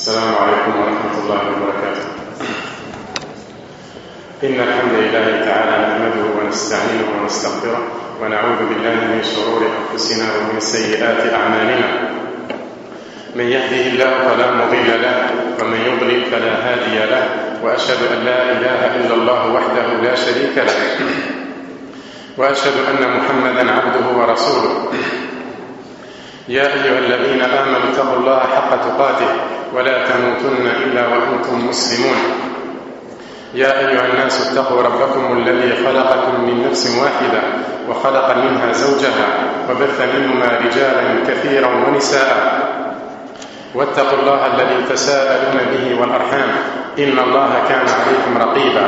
السلام عليكم ورحمة الله وبركاته. إن الحمد لله تعالى نحمده ونستعينه ونستغفره ونعوذ بالله من شرور أنفسنا ومن سيئات أعمالنا. من يهده الله فلا مضل له ومن يضلل فلا هادي له، وأشهد أن لا إله إلا الله وحده لا شريك له، وأشهد أن محمدا عبده ورسوله. يا أيها الذين آمنوا اتقوا الله حق تقاته ولا تموتن إلا وأنتم مسلمون. يا أيها الناس اتقوا ربكم الذي خلقكم من نفس واحدة وخلق منها زوجها وبث منهما رجالا كثيرا ونساء، واتقوا الله الذي تساءلون به والأرحام إن الله كان عليكم رقيبا.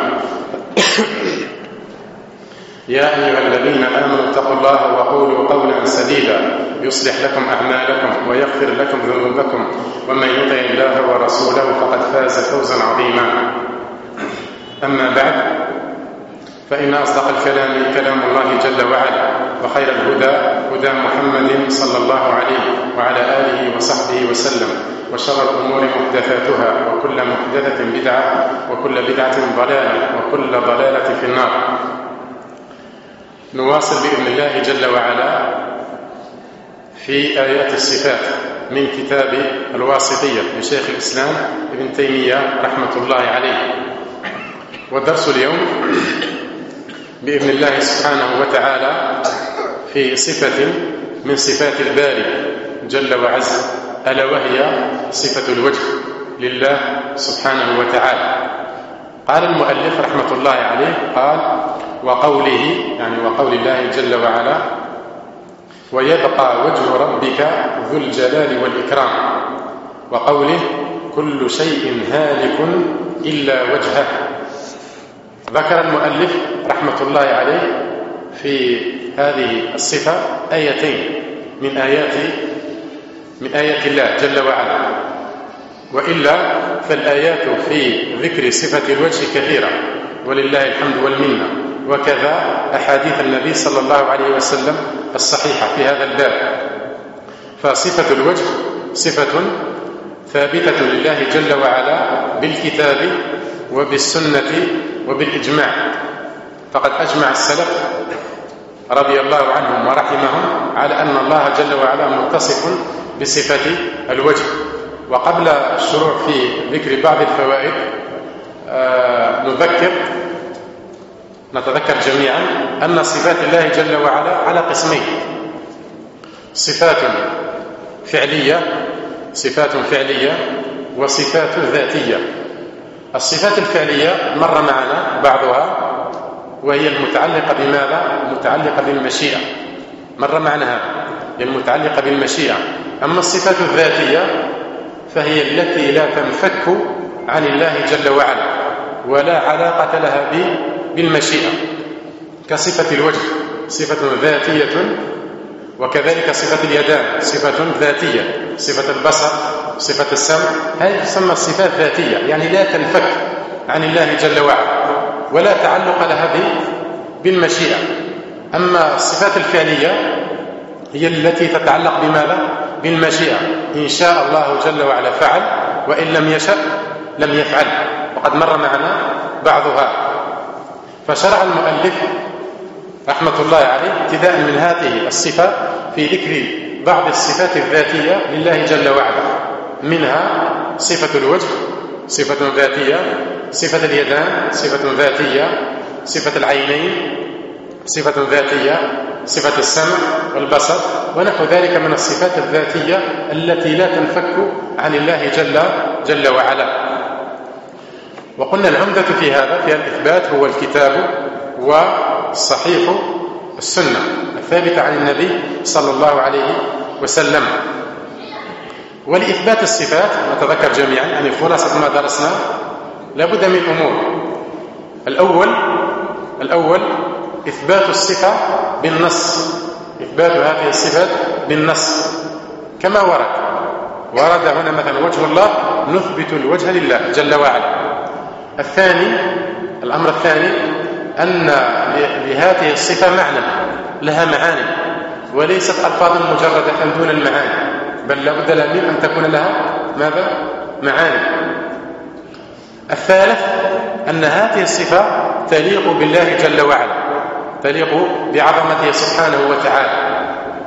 يا أيها الذين آمنوا اتقوا الله وقولوا قولا سديدا يصلح لكم أعمالكم ويغفر لكم ذنوبكم، ومن يطع الله ورسوله فقد فاز فوزا عظيما. أما بعد، فإن أصدق الكلام كلام الله جل وعلا، وخير الهدى هدى محمد صلى الله عليه وعلى آله وصحبه وسلم، وشر الأمور محدثاتها، وكل محدثة بدعة، وكل بدعة ضلالة، وكل ضلالة في النار. نواصل بإذن الله جل وعلا في آيات الصفات من كتاب الواسطية لشيخ الإسلام ابن تيمية رحمة الله عليه. ودرس اليوم بإذن الله سبحانه وتعالى في صفة من صفات الباري جل وعز، ألا وهي صفة الوجه لله سبحانه وتعالى. قال المؤلف رحمة الله عليه، قال: وقوله، يعني وقول الله جل وعلا: ويبقى وجه ربك ذو الجلال والإكرام. وقوله: كل شيء هالك إلا وجهه. ذكر المؤلف رحمة الله عليه في هذه الصفة آيتين من آيات الله جل وعلا، وإلا فالآيات في ذكر صفة الوجه كثيرة ولله الحمد والمنة، وكذا أحاديث النبي صلى الله عليه وسلم الصحيحة في هذا الباب. فصفة الوجه صفة ثابتة لله جل وعلا بالكتاب وبالسنة وبالإجماع. فقد أجمع السلف رضي الله عنهم ورحمهم على أن الله جل وعلا متصف بصفة الوجه. وقبل الشروع في ذكر بعض الفوائد نتذكر جميعا أن صفات الله جل وعلا على قسمين: صفات فعلية وصفات ذاتية. الصفات الفعلية مر معنا بعضها، وهي المتعلقة بماذا؟ المتعلقة بالمشيئة، مر معنا هذا، هي المتعلقة بالمشيئة. أما الصفات الذاتية فهي التي لا تنفك عن الله جل وعلا ولا علاقة لها بالمشيئة، كصفة الوجه صفة ذاتية، وكذلك صفة اليدان صفة ذاتية، صفة البصر، صفة السمع، هذه تسمى صفات ذاتية، يعني لا تنفك عن الله جل وعلا ولا تعلق لها بالمشيئة. أما الصفات الفعلية هي التي تتعلق بماذا؟ بالمشيئة. إن شاء الله جل وعلا فعل، وإن لم يشأ لم يفعل، وقد مر معنا بعضها. فشرع المؤلف رحمة الله عليه ابتداء من هذه الصفة في ذكر بعض الصفات الذاتية لله جل وعلا، منها صفة الوجه صفة ذاتية، صفة اليدان صفة ذاتية، صفة العينين صفة ذاتية، صفة السمع والبصر، ونحو ذلك من الصفات الذاتية التي لا تنفك عن الله جل وعلا. وقلنا العمدة في هذا في الإثبات هو الكتاب وصحيح السنة الثابتة عن النبي صلى الله عليه وسلم. ولإثبات الصفات نتذكر جميعا، يعني خلاصة ما درسنا لابد من أمور. الأول إثبات الصفة بالنص، إثبات هذه الصفات بالنص كما ورد هنا مثلا وجه الله، نثبت الوجه لله جل وعلا. الأمر الثاني أن لهذه الصفة معنى، لها معاني، وليست ألفاظ مجردة دون المعاني، بل لابد لها من أن تكون لها ماذا؟ معاني. الثالث أن هذه الصفة تليق بالله جل وعلا، تليق بعظمته سبحانه وتعالى.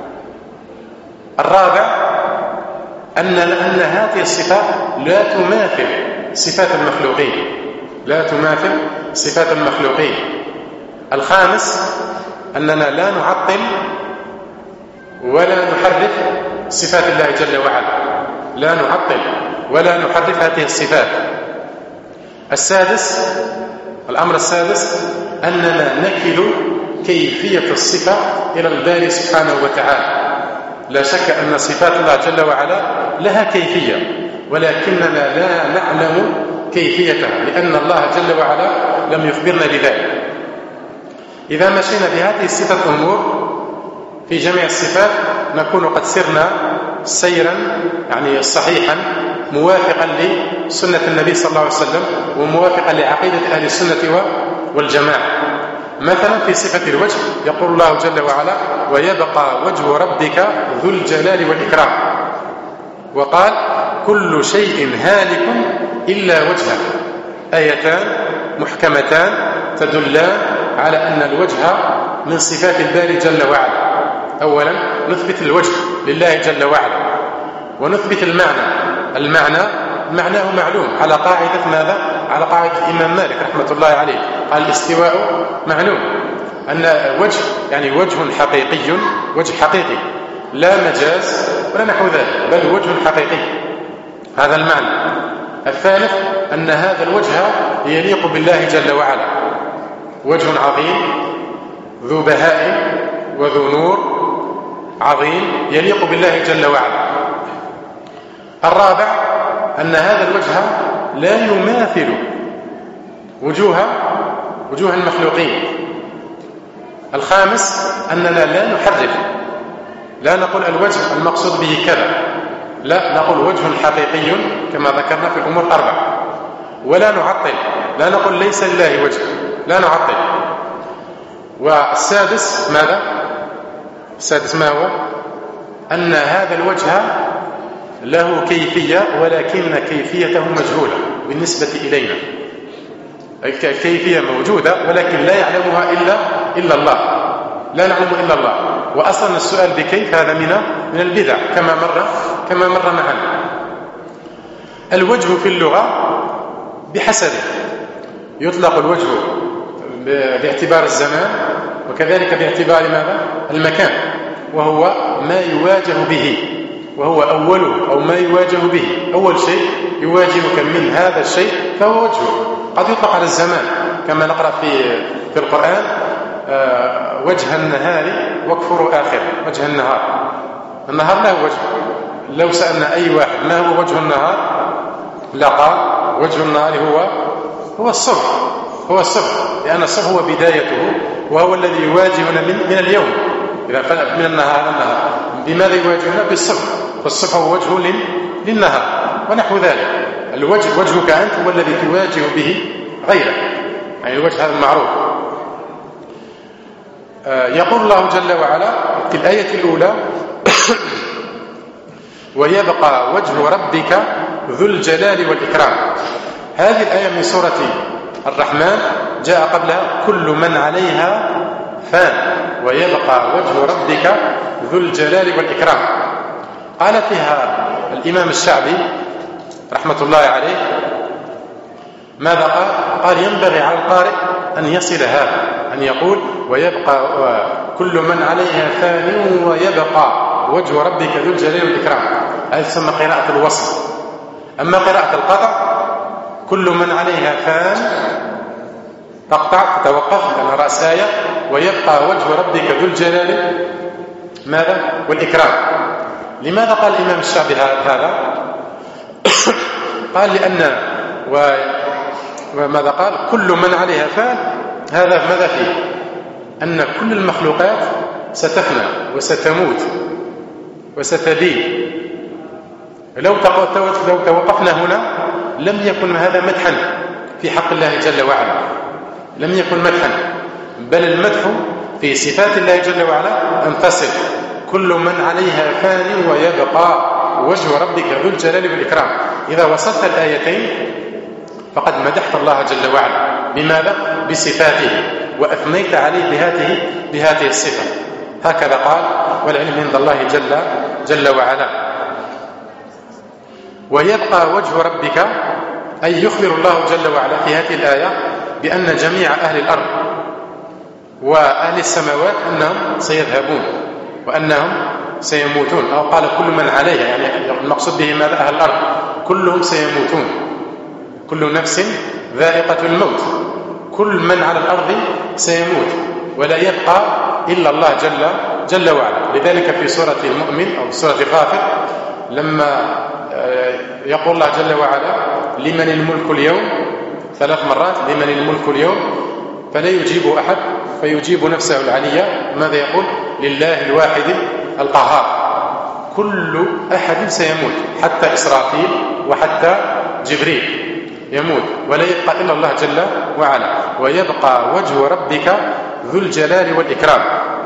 الرابع أن هذه الصفة لا تماثل صفات المخلوقين، لا تماثل صفات المخلوقين. الخامس أننا لا نعطل ولا نحرف صفات الله جل وعلا، لا نعطل ولا نحرف هذه الصفات. السادس، الأمر السادس أننا نكل كيفية الصفة إلى الباري سبحانه وتعالى. لا شك أن صفات الله جل وعلا لها كيفية، ولكننا لا نعلم كيفيتها لأن الله جل وعلا لم يخبرنا بذلك. إذا مشينا بهذه الستة أمور في جميع الصفات نكون قد سرنا سيرا يعني صحيحا موافقا لسنة النبي صلى الله عليه وسلم وموافقا لعقيدة أهل السنة والجماعة. مثلا في صفة الوجه يقول الله جل وعلا: ويبقى وجه ربك ذو الجلال والإكرام. وقال: كل شيء هالك إلا وجهه. آيتان محكمتان تدلان على أن الوجه من صفات الباري جل وعلا. أولا نثبت الوجه لله جل وعلا، ونثبت المعنى معناه معلوم على قاعدة ماذا؟ على قاعدة الإمام مالك رحمة الله عليه، قال: الاستواء معلوم، أن وجه يعني وجه حقيقي، وجه حقيقي لا مجاز ولا نحو ذلك، بل وجه حقيقي، هذا المعنى. الثالث أن هذا الوجه يليق بالله جل وعلا، وجه عظيم ذو بهاء وذو نور عظيم يليق بالله جل وعلا. الرابع أن هذا الوجه لا يماثل وجوه المخلوقين. الخامس أننا لا نحرف، لا نقول الوجه المقصود به كذا، لا نقول وجه حقيقي كما ذكرنا في الأمور الأربعة. ولا نعطل، لا نقول ليس لله وجه، لا نعطل. والسادس ماذا؟ السادس ما هو؟ أن هذا الوجه له كيفية ولكن كيفيته مجهولة بالنسبة إلينا. الكيفية موجودة ولكن لا يعلمها إلا الله، لا نعلم إلا الله. وأصلا السؤال بكيف هذا من البدع كما مر معنا. الوجه في اللغة بحسبه، يطلق الوجه باعتبار الزمان وكذلك باعتبار ماذا؟ المكان، وهو ما يواجه به، وهو أوله أو ما يواجه به، أول شيء يواجهك من هذا الشيء فهو وجهه. قد يطلق على الزمان كما نقرأ في القرآن: وجه النهار واكفروا آخر. وجه النهار له وجه. لو سألنا أي واحد ما هو وجه النهار لقال وجه النهار هو الصبح، هو الصبح، لأن الصبح هو بدايته وهو الذي يواجهنا من اليوم. إذا فرق من النهار النهار بماذا يواجهنا؟ بالصبح، فالصبح هو وجه للنهار ونحو ذلك. الوجه وجهك أنت هو الذي تواجه به غيرك، يعني الوجه هذا المعروف. يقول الله جل وعلا في الآية الأولى: ويبقى وجه ربك ذو الجلال والإكرام. هذه الآية من سورة الرحمن جاء قبلها: كل من عليها فان ويبقى وجه ربك ذو الجلال والإكرام. قال فيها الإمام الشعبي رحمة الله عليه ماذا قال؟ قال: ينبغي على القارئ أن يصل هذا، أن يقول: ويبقى كل من عليها فان ويبقى وجه ربك ذو الجلال والإكرام. هذه تسمى قراءة الوصل. أما قراءة القطع: كل من عليها فان، تقطع تتوقف لأن رأس آية، ويبقى وجه ربك ذو الجلال ماذا؟ والإكرام. لماذا قال الإمام الشعبي هذا؟ قال لأن وماذا قال؟ كل من عليها فان، هذا ماذا فيه؟ أن كل المخلوقات ستفنى وستموت وستبيد. لو توقفنا هنا لم يكن هذا مدحا في حق الله جل وعلا، لم يكن مدحا، بل المدح في صفات الله جل وعلا أن تصل: كل من عليها فان ويبقى وجه ربك ذو الجلال والإكرام. إذا وصلت الآيتين فقد مدحت الله جل وعلا. بماذا؟ بصفاته، وأثنيت عليه بهذه الصفة. هكذا قال، والعلم عند الله جل وعلا. ويبقى وجه ربك، أي يخبر الله جل وعلا في هذه الآية بأن جميع أهل الأرض وأهل السماوات أنهم سيذهبون وأنهم سيموتون، أو قال كل من عليها، يعني المقصود به ماذا؟ أهل الأرض كلهم سيموتون، كل نفس ذائقة الموت، كل من على الأرض سيموت، ولا يبقى إلا الله جل وعلا. لذلك في سورة المؤمن أو سورة غافر لما يقول الله جل وعلا لمن الملك اليوم 3 مرات، لمن الملك اليوم، فلا يجيب أحد فيجيب نفسه العلية. ماذا يقول؟ لله الواحد القهار. كل أحد سيموت، حتى إسرافيل وحتى جبريل يموت، ولا يبقى إلا الله جل وعلا. ويبقى وجه ربك ذو الجلال والإكرام.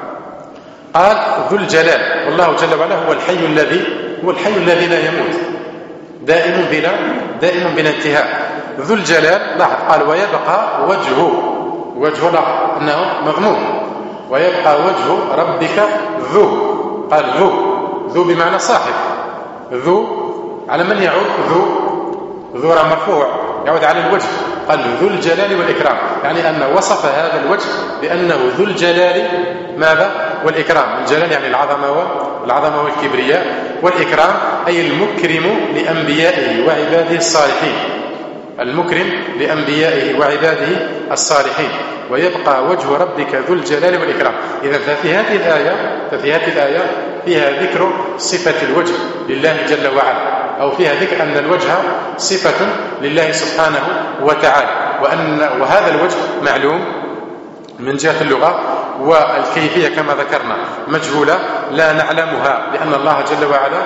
قال ذو الجلال، والله جل وعلا هو الحي الذي لا يموت، دائم بلا انتهاء. ذو الجلال، لاحظ قال ويبقى وجهه أنه مضمون، ويبقى وجه ربك ذو، قال ذو بمعنى صاحب. ذو على من يعود؟ ذو مرفوع يعود على الوجه، قال ذو الجلال والإكرام، يعني أن وصف هذا الوجه بأنه ذو الجلال ماذا؟ والإكرام. الجلال يعني العظمة والكبرياء، والإكرام أي المكرم لأنبيائه وعباده الصالحين، المكرم لأنبيائه وعباده الصالحين. ويبقى وجه ربك ذو الجلال والإكرام. إذا ففي هذه الآية فيها ذكر صفة الوجه لله جل وعلا، أو فيها ذكر أن الوجه صفة لله سبحانه وتعالى، وهذا الوجه معلوم من جهة اللغة، والكيفية كما ذكرنا مجهولة لا نعلمها، لأن الله جل وعلا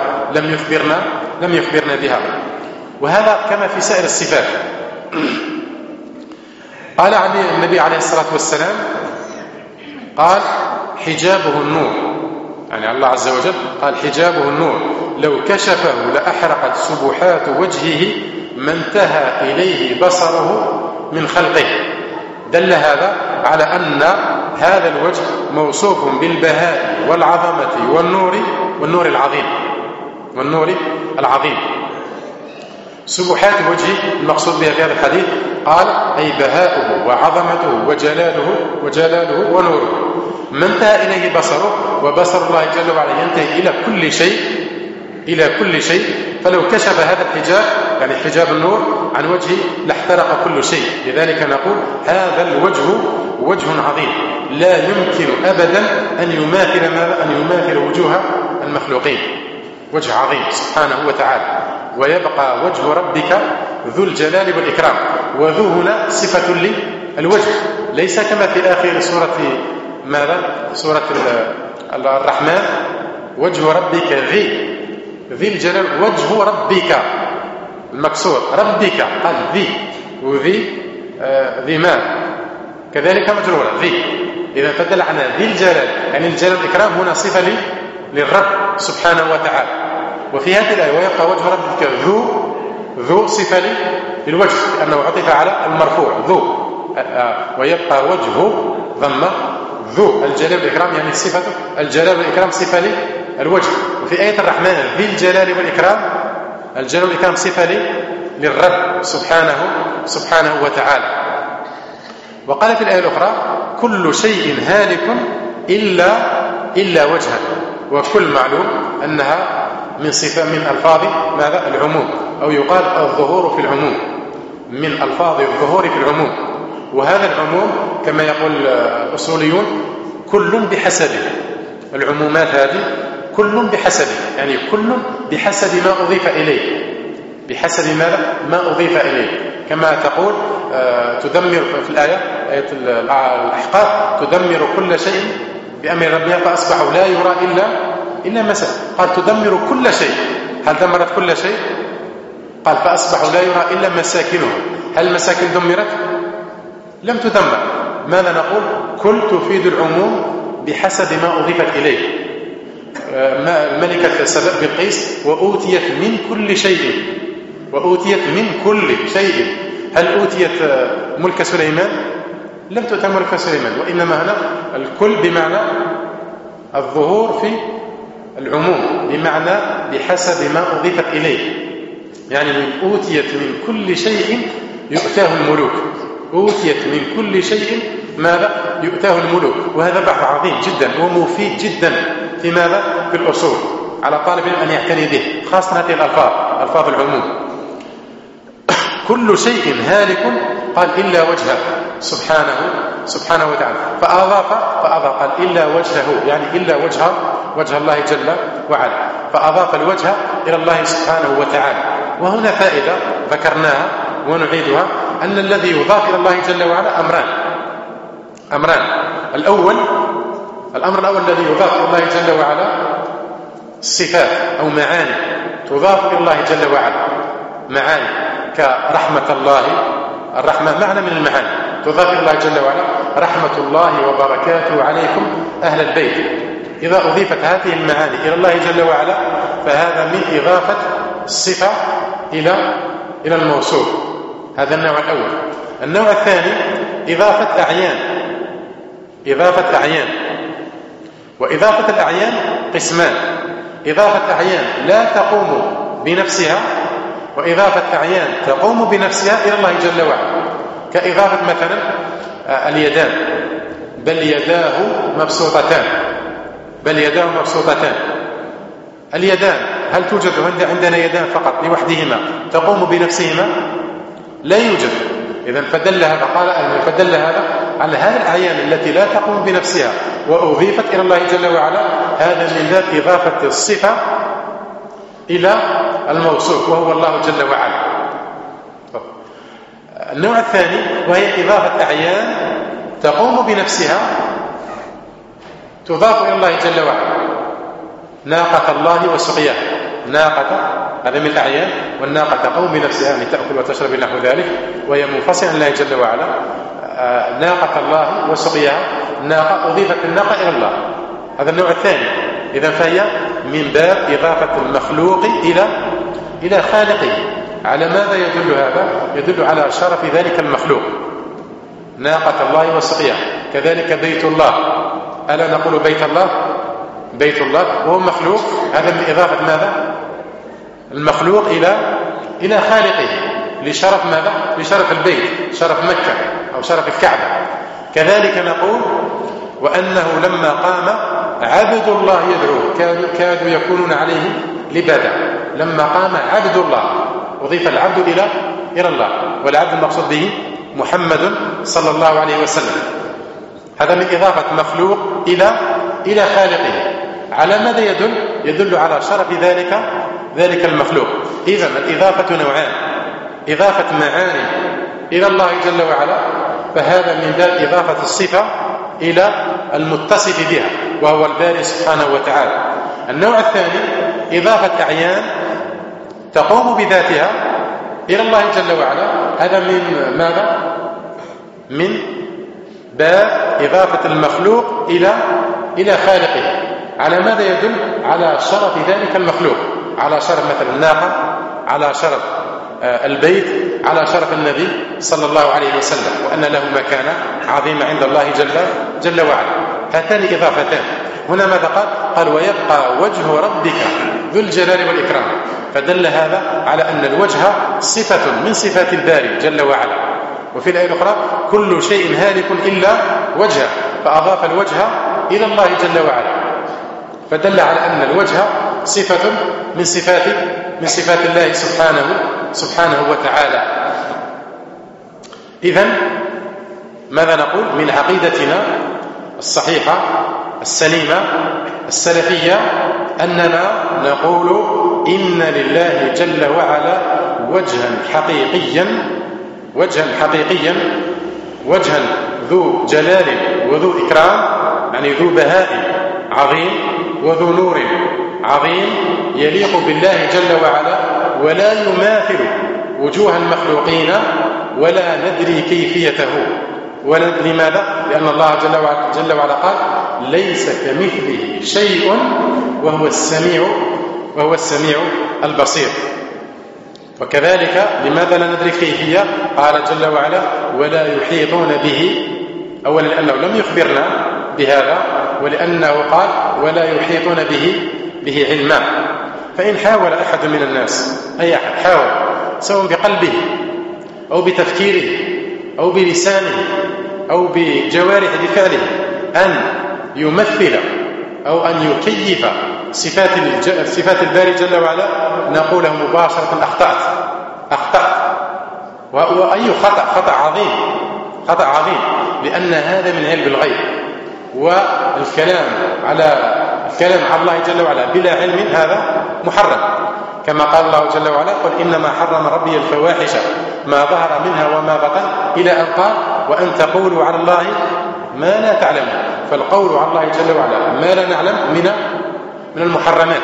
لم يخبرنا بها. وهذا كما في سائر الصفات. قال عن النبي عليه الصلاة والسلام، قال حجابه النور، يعني الله عز وجل قال حجابه النور، لو كشفه لأحرقت سبحات وجهه ما انتهى إليه بصره من خلقه. دل هذا على أن هذا الوجه موصوف بالبهاء والعظمة والنور العظيم. سبحات وجهه المقصود بها في هذا الحديث قال أي بهاؤه وعظمته وجلاله ونوره، ما انتهى إليه بصره، وبصر الله جل وعلا ينتهي إلى كل شيء. فلو كشف هذا الحجاب، يعني حجاب النور، عن وجهه لاحترق كل شيء. لذلك نقول هذا الوجه وجه عظيم، لا يمكن أبدا أن يماثل وجوه المخلوقين، وجه عظيم سبحانه وتعالى. ويبقى وجه ربك ذو الجلال والإكرام. وذو هنا صفة للوجه، ليس كما في آخر سورة الرحمن وجه ربك ذي الجلال، وجه ربك المكسور، ربك قال ذي مال، كذلك مجرورة ذي. إذا فدل على ذي الجلال، يعني الجلال والإكرام هنا صفة للرب سبحانه وتعالى. وفي هذه الآية ويبقى وجه ربك ذو صفة للوجه، لأنه عطف على المرفوع ذو. ويبقى وجهه ضمة ذو الجلال والإكرام، يعني صفة الجلال والإكرام صفة للوجه. وفي آية الرحمن ذي الجلال والإكرام، الجلال والإكرام صفة للرب سبحانه وتعالى. وقال في الآية الأخرى كل شيء هالك إلا وجهه. وكل معلوم أنها من صفة من ألفاظ ماذا؟ العموم، أو يقال الظهور في العموم، من ألفاظ الظهور في العموم. وهذا العموم كما يقول الأصوليون كل بحسبه. العمومات هذه كل بحسبه، يعني كل بحسب ما أضيف إليه، بحسب ما أضيف إليه. كما تقول تدمر في الآية آية الأحقاف تدمر كل شيء بأمر ربها فأصبحوا لا يرى إلا مساء. قال تدمر كل شيء، هل دمرت كل شيء؟ قال فأصبحوا لا يرى إلا مساكنهم. هل المساكن دمرت؟ لم تدمر. ماذا نقول؟ كل تفيد العموم بحسب ما أضيفت إليه. ملكة سبأ بلقيس وأوتيت من كل شيء وأوتيت من كل شيء. هل أوتيت ملك سليمان؟ لم تؤت ملك سليمان، وإنما هنا الكل بمعنى الظهور في العموم، بمعنى بحسب ما أضيفت إليه. يعني من أوتيت من كل شيء يؤتاه الملوك، أوتيت من كل شيء ماذا؟ يؤتاه الملوك. وهذا بحث عظيم جدا ومفيد جدا في ماذا؟ في الأصول، على طالب أن يعتني به، خاصة هذه الألفاظ، ألفاظ العموم. كل شيء هالك قال إلا وجهه سبحانه وتعالى، فأضاف قال إلا وجهه، يعني إلا وجه الله جل وعلا، فأضاف الوجه إلى الله سبحانه وتعالى. وهنا فائدة ذكرناها ونعيدها، أن الذي يضاف إلى الله جل وعلا أمران. الأمر الأول الذي يضاف إلى الله جل وعلا صفات أو معاني تضاف إلى الله جل وعلا، معاني كرحمة الله، الرحمة معنى من المعاني تضاف إلى الله جل وعلا، رحمة الله وبركاته عليكم أهل البيت. إذا أضيفت هذه المعاني إلى الله جل وعلا فهذا من إضافة الصفة إلى الموصوف. هذا النوع الأول. النوع الثاني إضافة أعيان. وإضافة الأعيان قسمان: إضافة أعيان لا تقوم بنفسها، وإضافة أعيان تقوم بنفسها إلى الله جل وعلا، كإضافة مثلا اليدان: بل يداه مبسوطتان. اليدان هل توجد عندنا يدان فقط لوحدهما تقوم بنفسهما؟ لا يوجد. إذن فدل هذا على هذه الأعيان التي لا تقوم بنفسها وأضيفت إلى الله جل وعلا، هذا من باب إضافة الصفة إلى الموصوف وهو الله جل وعلا. النوع الثاني وهي إضافة أعيان تقوم بنفسها تضاف إلى الله جل وعلا: ناقة الله وسقياها. ناقة هذا من الأعيان، والناقة تقوم بنفسها يعني تأكل وتشرب نحو ذلك، وهي منفصلة لله جل وعلا. ناقة الله وسقياها، ناقة أضيفت الناقة إلى الله، هذا النوع الثاني. إذن فهي من باب إضافة المخلوق إلى خالقه. على ماذا يدل هذا؟ يدل على شرف ذلك المخلوق. ناقة الله وسقياها. كذلك بيت الله، ألا نقول بيت الله وهو مخلوق، هذا من إضافة ماذا؟ المخلوق إلى خالقه، لشرف ماذا؟ لشرف البيت، شرف مكة أو شرف الكعبة. كذلك نقول وأنه لما قام عبد الله يدعوه كادوا يكونون عليه لبدا. لما قام عبد الله، أضيف العبد إلى الله، والعبد المقصود به محمد صلى الله عليه وسلم. هذا من إضافة مخلوق إلى خالقه. على ماذا يدل؟ يدل على شرف ذلك المخلوق. إذن الإضافة نوعان: إضافة معاني إلى الله جل وعلا، فهذا من باب إضافة الصفة إلى المتصف بها وهو الباري سبحانه وتعالى. النوع الثاني إضافة أعيان تقوم بذاتها إلى الله جل وعلا، هذا من ماذا؟ من باب إضافة المخلوق إلى خالقه. على ماذا يدل؟ على شرف ذلك المخلوق، على شرف مثلا الناقة، على شرف البيت، على شرف النبي صلى الله عليه وسلم، وأن له مكانة عظيمة عند الله جل وعلا. هاتان إضافتان. هنا ماذا قال؟ ويبقى وجه ربك ذو الجلال والإكرام. فدل هذا على أن الوجه صفة من صفات الباري جل وعلا. وفي الآية الأخرى: كل شيء هالك إلا وجهه، فأضاف الوجه إلى الله جل وعلا، فدل على أن الوجه صفة من صفات الله سبحانه وتعالى. إذن ماذا نقول؟ من عقيدتنا الصحيحة السليمة السلفية أننا نقول إن لله جل وعلا وجها حقيقيا، وجها ذو جلال وذو إكرام، يعني ذو بهاء عظيم وذو نور عظيم يليق بالله جل وعلا، ولا يماثل وجوه المخلوقين ولا ندري كيفيته. لماذا؟ لأن الله جل وعلا قال: ليس كمثله شيء وهو السميع البصير. وكذلك لماذا لا ندري كيفية؟ قال جل وعلا ولا يحيطون به، أولا لأنه لم يخبرنا بهذا، ولأنه قال ولا يحيطون به علما. فإن حاول أحد من الناس، أي أحد حاول سواء بقلبه أو بتفكيره أو بلسانه أو بجوارح بفعله أن يمثل أو أن يكيف صفات الباري جل وعلا، نقول له مباشرة أخطأت. وأي خطأ عظيم، لأن هذا من علم الغيب، والكلام على الله جل وعلا بلا علم هذا محرم، كما قال الله جل وعلا قل إنما حرم ربي الفواحش ما ظهر منها وما بطن، إلى أن قال وأن تقولوا على الله ما لا تعلمون. فالقول على الله جل وعلا ما لا نعلم من المحرمات،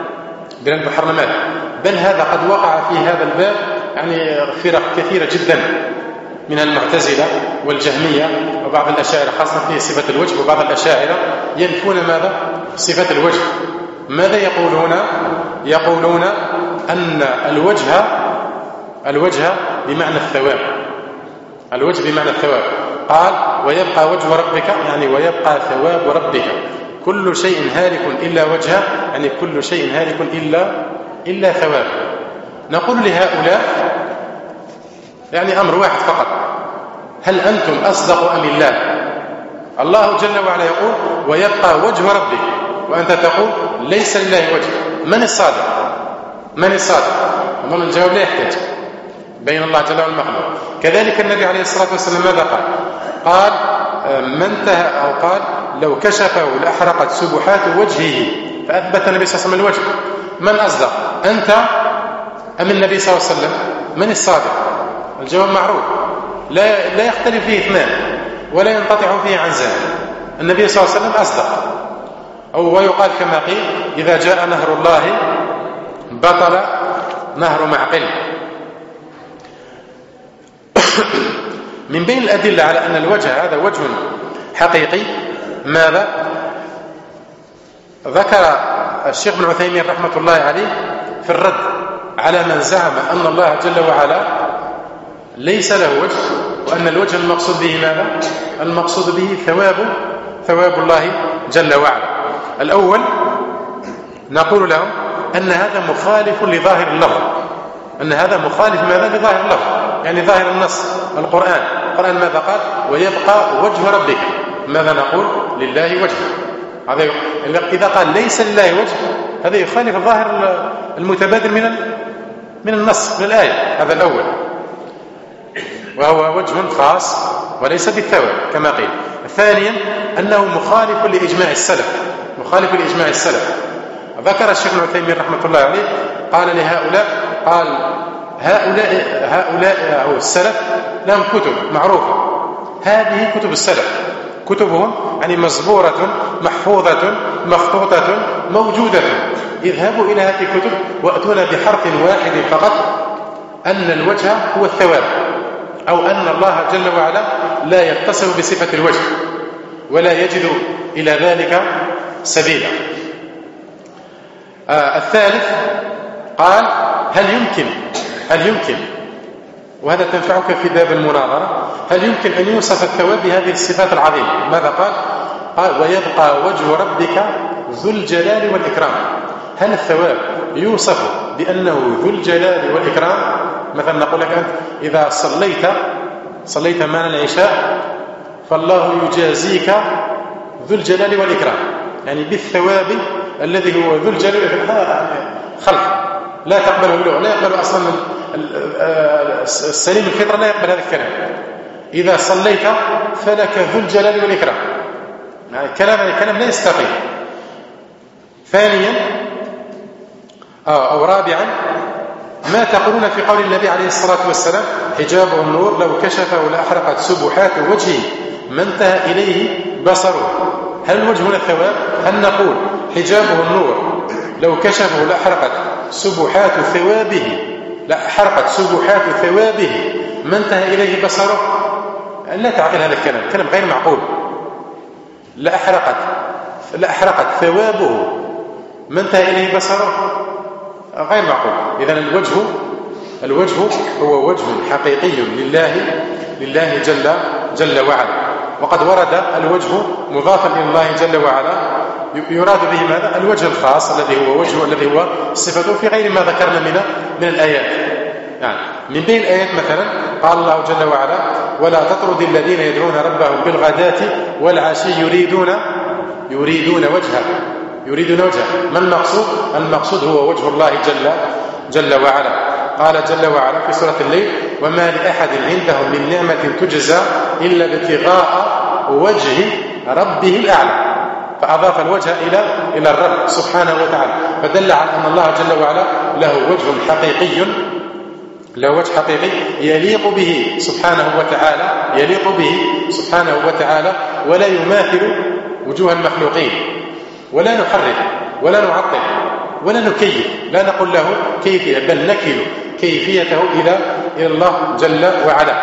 بل هذا قد وقع في هذا الباب يعني فرق كثيرة جدا من المعتزلة والجهمية وبعض الأشاعرة، خاصة في صفة الوجه، وبعض الأشاعرة ينفون ماذا؟ صفة الوجه. ماذا يقولون أن الوجه بمعنى الثواب، قال ويبقى وجه ربك، يعني ويبقى ثواب ربك، كل شيء هالك إلا وجهه، يعني كل شيء هالك إلا ثوابه. نقول لهؤلاء يعني أمر واحد فقط، هل أنتم أصدق أم الله؟ الله جل وعلا يقول ويبقى وجه ربك، وأنت تقول ليس لله وجه. من الصادق؟ أظن الجواب لا يحتاج، بين الله جل وعلا المخلوق. كذلك النبي عليه الصلاة والسلام ماذا قال من انتهى أو قال لو كشفه لأحرقت سبحات وجهه، فأثبت النبي صلى الله عليه وسلم الوجه. من أصدق، أنت أم النبي صلى الله عليه وسلم؟ من الصادق؟ الجواب معروف، لا يختلف فيه اثنان ولا ينقطع فيه عنزان. النبي صلى الله عليه وسلم أصدق. ويقال كما قيل إذا جاء نهر الله بطل نهر معقل. من بين الأدلة على أن الوجه هذا وجه حقيقي ماذا ذكر الشيخ بن عثيمين رحمة الله عليه في الرد على من زعم أن الله جل وعلا ليس له وجه، وأن الوجه المقصود به ماذا؟ المقصود به ثواب الله جل وعلا. الأول نقول لهم أن هذا مخالف لظاهر اللفظ، لظاهر اللفظ، يعني ظاهر النص القرآن ماذا قال؟ ويبقى وجه ربك. ماذا نقول؟ لله وجه. هذا إذا قال ليس لله وجه هذا يخالف ظاهر المتبادل من النص من الآية. هذا الأول، وهو وجه خاص وليس بالثواب كما قيل. ثانيا أنه مخالف لإجماع السلف. ذكر الشيخ ابن عثيمين رحمة الله عليه قال لهؤلاء، قال هؤلاء أو السلف لهم كتب معروفة، هذه كتب السلف، كتبهم يعني مزبورة محفوظة مخطوطة موجودة. اذهبوا إلى هذه الكتب وأتونا بحرف واحد فقط أن الوجه هو الثواب، أو أن الله جل وعلا لا يتصف بصفة الوجه ولا يجد إلى ذلك سبيلا. الثالث قال هل يمكن وهذا تنفعك في باب المناظرة، هل يمكن أن يوصف الثواب بهذه الصفات العظيمة؟ ماذا قال ويبقى وجه ربك ذو الجلال والإكرام. هل الثواب يوصف بأنه ذو الجلال والإكرام؟ مثلا نقول لك أنت إذا صليت معنا العشاء فالله يجازيك ذو الجلال والإكرام، يعني بالثواب الذي هو ذو الجلال والإكرام. خلق لا تقبله اللغة، لا يقبل أصلا السليم الفطرة، لا يقبل هذا الكلام. إذا صليت فلك ذو الجلال والإكرام، كلام لا يستقيم. ثانيا أو رابعا ما تقولون في قول النبي عليه الصلاة والسلام حجابه النور لو كشفه لأحرقت سبحات وجهه ما انتهى إليه بصره. هل الوجه هنا الثواب؟ هل نقول حجابه النور لو كشفه لأحرقت سبحات ثوابه ما انتهى إليه بصره؟ لا تعقل هذا الكلام، كلام غير معقول. لأحرقت ثوابه ما انتهى إليه بصره، غير معقول. إذن الوجه الوجه هو وجه حقيقي لله جل وعلا. وقد ورد الوجه مضافا إلى الله جل وعلا يراد به ماذا؟ الوجه الخاص الذي هو وجهه الذي هو صفته في غير ما ذكرنا من الآيات. يعني من بين الآيات مثلا قال الله جل وعلا: ولا تطرد الذين يدعون ربهم بالغداة والعشي يريدون وجهه. ما المقصود؟ المقصود هو وجه الله جل وعلا. قال جل وعلا في سورة الليل: وما لأحد عندهم من نعمة تجزى إلا ابتغاء وجه ربه الأعلى. فأضاف الوجه إلى الرب سبحانه وتعالى، فدل على أن الله جل وعلا له وجه حقيقي، يليق به سبحانه وتعالى، ولا يماثل وجوه المخلوقين، ولا نحرف ولا نعطل ولا نكيف، لا نقول له كيفية، بل نكل كيفيته إلى الله جل وعلا.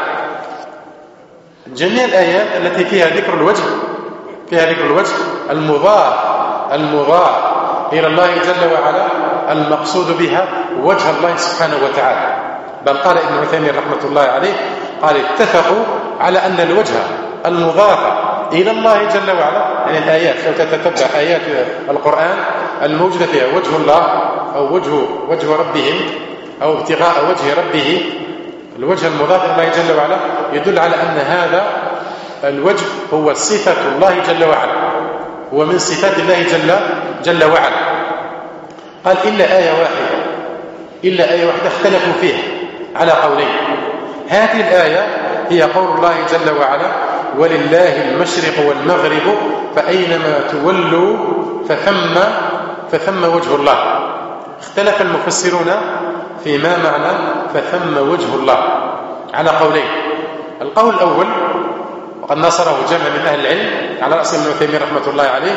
جميع الآيات التي فيها ذكر الوجه المضاف إلى الله جل وعلا المقصود بها وجه الله سبحانه وتعالى. بل قال ابن عثيمين رحمة الله عليه قال: اتفقوا على أن الوجه المضاف إلى الله جل وعلا، يعني الآيات لو تتبع آيات القرآن الموجودة فيها وجه الله أو وجه ربهم أو ابتغاء وجه ربه، الوجه المضاف إلى الله جل وعلا يدل على أن هذا الوجه هو صفة الله جل وعلا، هو من صفات الله جل وعلا. قال: إلا آية واحدة اختلفوا فيها على قولين. هذه الآية هي قول الله جل وعلا: ولله المشرق والمغرب فأينما تولوا فثم وجه الله. اختلف المفسرون فيما معنى فثم وجه الله على قولين. القول الأول وقد نصره جمع من أهل العلم على رأس ابن عثيمين رحمة الله عليه: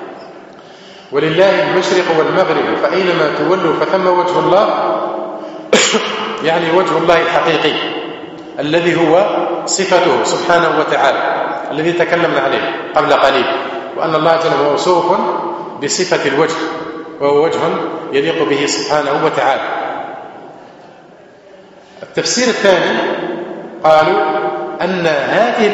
ولله المشرق والمغرب فأينما تولوا فثم وجه الله، يعني وجه الله الحقيقي الذي هو صفته سبحانه وتعالى الذي تكلمنا عليه قبل قليل، وأن الله جل موصوف بصفة الوجه، وهو وجه يليق به سبحانه وتعالى. التفسير الثاني قالوا أن هذه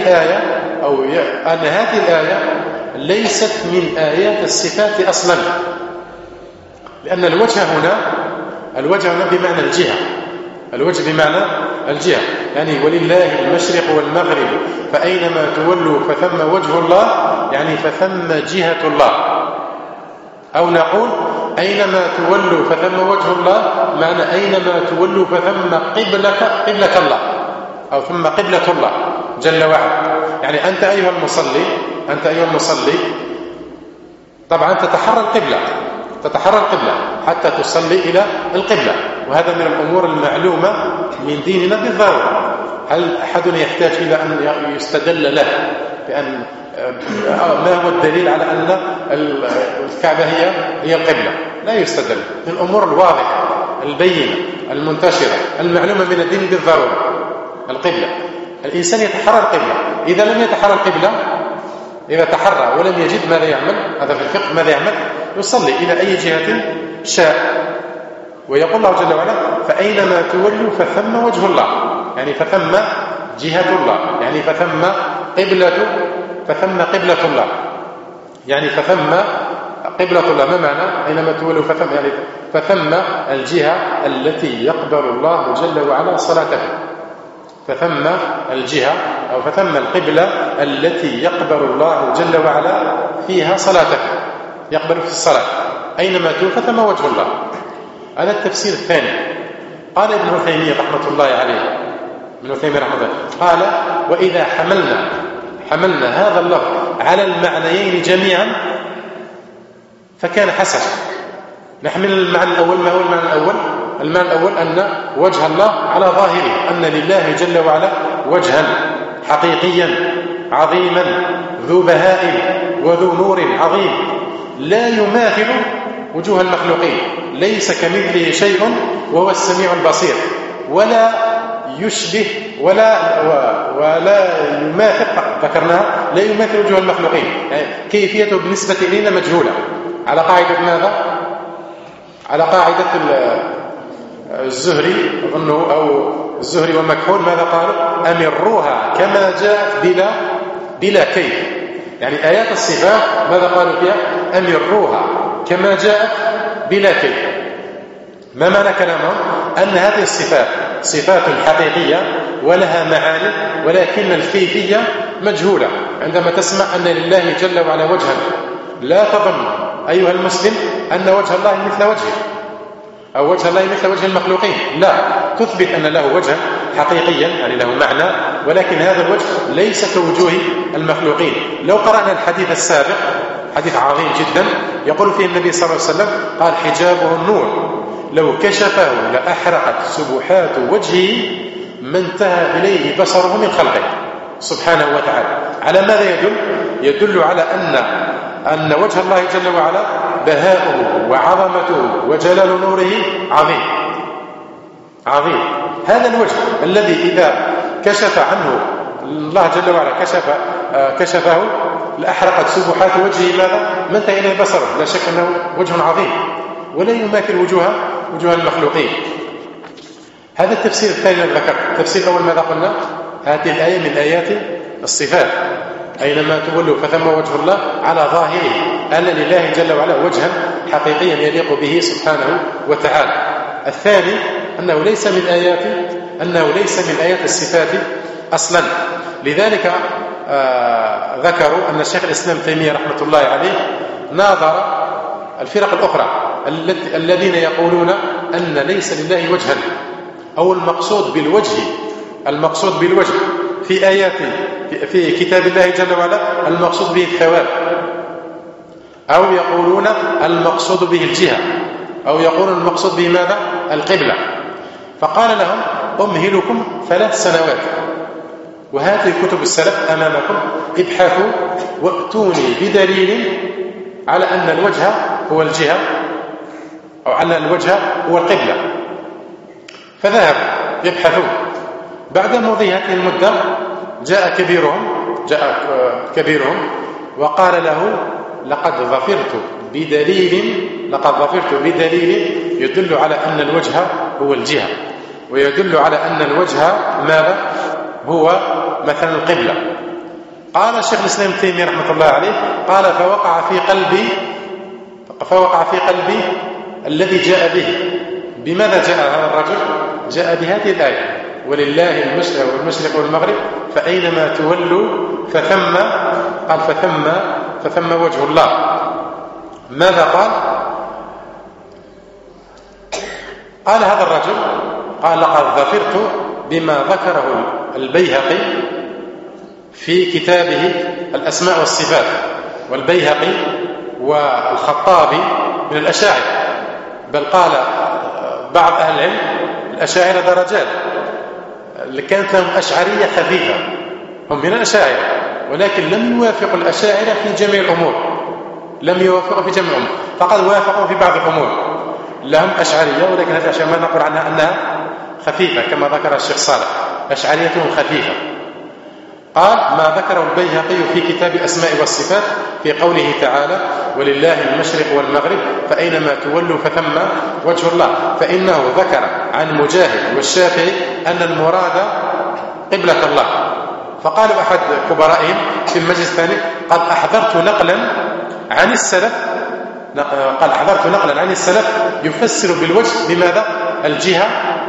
الآية ليست من آيات الصفات أصلا، لأن الوجه هنا بمعنى الجهة، الوجه بمعنى الجهة، يعني ولله المشرق والمغرب فأينما تولوا فثم وجه الله، يعني فثم جهة الله. أو نقول أينما تولوا فثم وجه الله، معنى أينما تولوا فثم قبلة الله، أو ثم قبلة الله جل وعلا. يعني أنت أيها المصلي طبعا تتحرى القبلة حتى تصلي إلى القبلة، وهذا من الأمور المعلومة من ديننا بالضرورة. هل أحد يحتاج إلى أن يستدل له بأن ما هو الدليل على أن الكعبة هي القبلة؟ لا يستدل. من الأمور الواضحة البينة المنتشرة المعلومة من الدين بالضرورة القبلة. الإنسان يتحرى القبلة، إذا لم يتحرى القبلة، إذا تحرى ولم يجد ماذا يعمل؟ هذا في الفقه ماذا يعمل؟ يصلي إلى أي جهة شاء. ويقول الله جل وعلا: فأينما تولوا فثم وجه الله، يعني فثم جهة الله، يعني فثم قبلة الله، يعني فثم قبلة الله. ما معنى أينما تولوا فثم؟ يعني فثم الجهة التي يقبل الله جل وعلا صلاته، فثم الجهة أو فثم القبلة التي يقبل الله جل وعلا فيها صلاته، يقبل في الصلاة. أينما تولوا فثم وجه الله. هذا التفسير الثاني. قال ابن عثيمين رحمة الله عليه، قال: وإذا حملنا هذا اللفظ على المعنيين جميعا فكان حسن. نحمل المعنى الأول. ما هو المعنى الأول؟ المعنى الأول أن وجه الله على ظاهره، أن لله جل وعلا وجها حقيقيا عظيما ذو بهاء وذو نور عظيم لا يماثل وجوه المخلوقين، ليس كمثله شيء وهو السميع البصير، ولا يشبه ولا يماثل، ذكرناها، لا يماثل وجوه المخلوقين. يعني كيفيته بالنسبة إلينا مجهولة، على قاعدة ماذا؟ على قاعدة الزهري أظنه أو الزهري ومكحول ماذا قالوا؟ أمروها كما جاءت بلا كيف. يعني آيات الصفات ماذا قالوا فيها؟ أمروها كما جاءت بلا كيف. ما معنى كلامهم؟ أن هذه الصفات صفات حقيقية ولها معاني، ولكن الكيفية مجهولة. عندما تسمع أن لله جل وعلا وجها، لا تظن أيها المسلم أن وجه الله مثل وجهه أو وجه الله مثل وجه المخلوقين، لا، تثبت أن له وجها حقيقيا يعني له معنى، ولكن هذا الوجه ليس كوجوه المخلوقين. لو قرأنا الحديث السابق، حديث عظيم جدا يقول فيه النبي صلى الله عليه وسلم قال حجابه النور لو كشفه لأحرقت سبحات وجهه ما انتهى إليه بصره من خلقه سبحانه وتعالى. على ماذا يدل؟ يدل على أن وجه الله جل وعلا بهاؤه وعظمته وجلال نوره عظيم عظيم. هذا الوجه الذي إذا كشف عنه الله جل وعلا كشفه لأحرقت سبحات وجهه ماذا؟ ما انتهى إليه بصره. لا شك أنه وجه عظيم ولا يماثل وجوه المخلوقين. هذا التفسير الثاني الذي ذكرت. التفسير الأول ماذا قلنا؟ هذه الآية من آيات الصفات، أينما تولوا فثم وجه الله على ظاهره، أن لله جل وعلا وجها حقيقيا يليق به سبحانه وتعالى. الثاني أنه ليس من آيات الصفات أصلا. لذلك ذكروا أن الشيخ الإسلام تيمية رحمة الله عليه ناظر الفرق الأخرى الذين يقولون أن ليس لله وجها، أو المقصود بالوجه في آيات في كتاب الله جل وعلا المقصود به الثواب، أو يقولون المقصود به الجهة، أو يقولون المقصود به ماذا؟ القبلة. فقال لهم أمهلكم 3 سنوات، وهذه كتب السلف أمامكم، ابحثوا وأتوني بدليل على أن الوجه هو الجهة، أو على الوجه هو القبلة. فذهبوا يبحثون. بعد مضي هذه المدة جاء كبيرهم وقال له لقد ظفرت بدليل يدل على أن الوجه هو الجهة، ويدل على أن الوجه ماذا؟ هو مثلا القبلة. قال الشيخ الإسلام تيمية رحمة الله عليه قال فوقع في قلبي الذي جاء به. بماذا جاء هذا الرجل؟ جاء بهذه الآية ولله المشرق والمغرب فأينما تولوا فثم وجه الله. ماذا قال هذا الرجل؟ قال لقد ظفرت بما ذكره البيهقي في كتابه الأسماء والصفات، والبيهقي والخطابي من الأشاعرة، بل قال بعض أهل العلم الأشاعرة درجات، كانت لهم أشعرية خفيفة، هم من الأشاعرة ولكن لم يوافقوا الأشاعرة في جميع الأمور، فقد وافقوا في بعض الأمور. لهم أشعرية ولكن هذه الأشياء ما نقول عنها أنها خفيفة كما ذكر الشيخ صالح، أشعريتهم خفيفة. قال ما ذكره البيهقي في كتاب الأسماء والصفات في قوله تعالى ولله المشرق والمغرب فأينما تولوا فثم وجه الله، فإنه ذكر عن مجاهد والشافعي أن المراد قبلة الله. فقال أحد كبرائهم في المجلس الثاني قد أحضرت نقلا عن السلف يفسر بالوجه بماذا؟ الجهة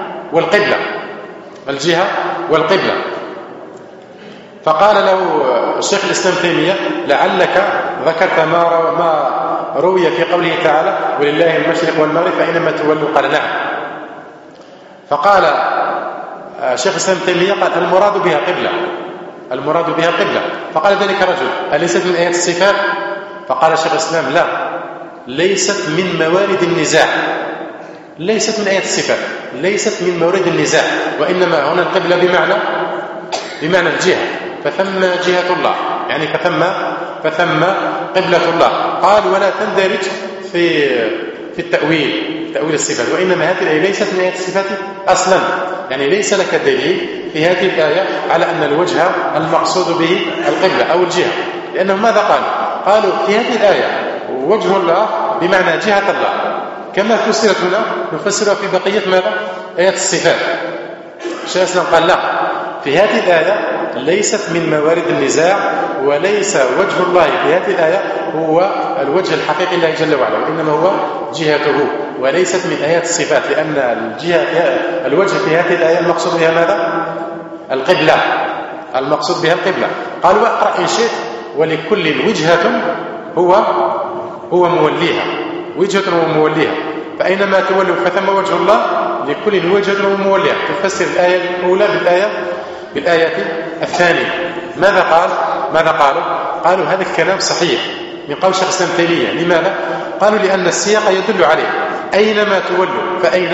والقبلة. فقال له الشيخ الإسلام تيمية لعلك ذكرت ما روي في قوله تعالى ولله المشرق والمغرب فأينما تولوا، قال نعم. فقال الشيخ الإسلام تيمية قال المراد بها قبلة. فقال ذلك رجل أليست من آيات الصفات؟ فقال الشيخ الإسلام لا، ليست من موارد النزاع، ليست من آيات الصفات، ليست من مورد النزاع، وإنما هنا القبلة بمعنى الجهة، فثم جهة الله، يعني فثم قبلة الله. قال ولا تندرج في تأويل الصفات، وإنما هذه الآية ليست من آيات الصفات أصلا، يعني ليس لك دليل في هذه الآية على أن الوجه المقصود به القبلة أو الجهة. لأنهم ماذا قالوا في هذه الآية؟ وجه الله بمعنى جهة الله، كما فسرت هنا نفسرها في بقية ماذا؟ آيات الصفات. الشيخ الإسلام قال لا، في هذه الآية ليست من موارد النزاع، وليس وجه الله في هذه الآية هو الوجه الحقيقي لله جل وعلا، وإنما هو جهته، وليست من آيات الصفات، لأن الوجه في هذه الآية المقصود بها ماذا؟ القبلة، المقصود بها القبلة. قال واقرأ إن شئت ولكل وجهة هو موليها، وجهة هو موليها، فأينما تولوا فثم وجه الله، لكل وجهة هو موليها. تفسر الآية الأولى بالآية الثانية. ماذا قالوا هذا الكلام صحيح من قول شيخ الإسلام تيمية. لماذا؟ قالوا لأن السياق يدل عليه، أينما تولوا، فأين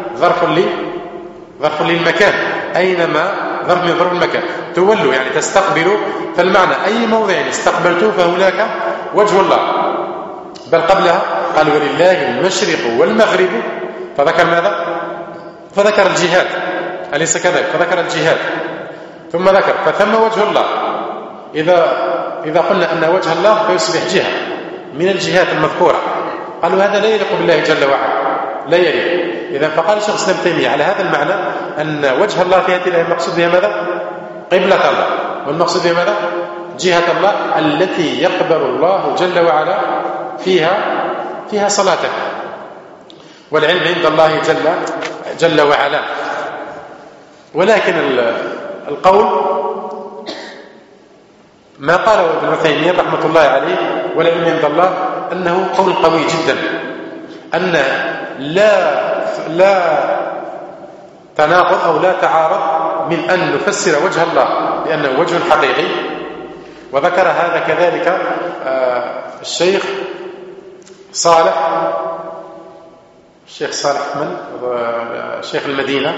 ظرف للمكان، أينما ظرف من ظروف المكان، تولوا يعني تستقبلوا، فالمعنى أي موضع استقبلتوه فهناك وجه الله. بل قبلها قال ولله المشرق والمغرب، فذكر ماذا؟ فذكر الجهاد، أليس كذلك؟ فذكر الجهاد، ثم ذكر فثم وجه الله. إذا قلنا أن وجه الله فيصبح جهة من الجهات المذكورة. قالوا هذا لا يليق بالله جل وعلا، لا يليق. إذا فقال الشيخ الإسلام تيمية على هذا المعنى أن وجه الله في هذه الآية المقصود بها ماذا؟ قبلة الله، والمقصود بها ماذا؟ جهة الله التي يقبل الله جل وعلا فيها صلاتك، والعلم عند الله جل وعلا. ولكن القول ما قاله ابن عثيمين رحمة الله عليه والعلم عند الله أنه قول قوي جدا، أن لا تناقض أو لا تعارض من أن نفسر وجه الله لأنه وجه حقيقي. وذكر هذا كذلك الشيخ صالح من الشيخ المدينة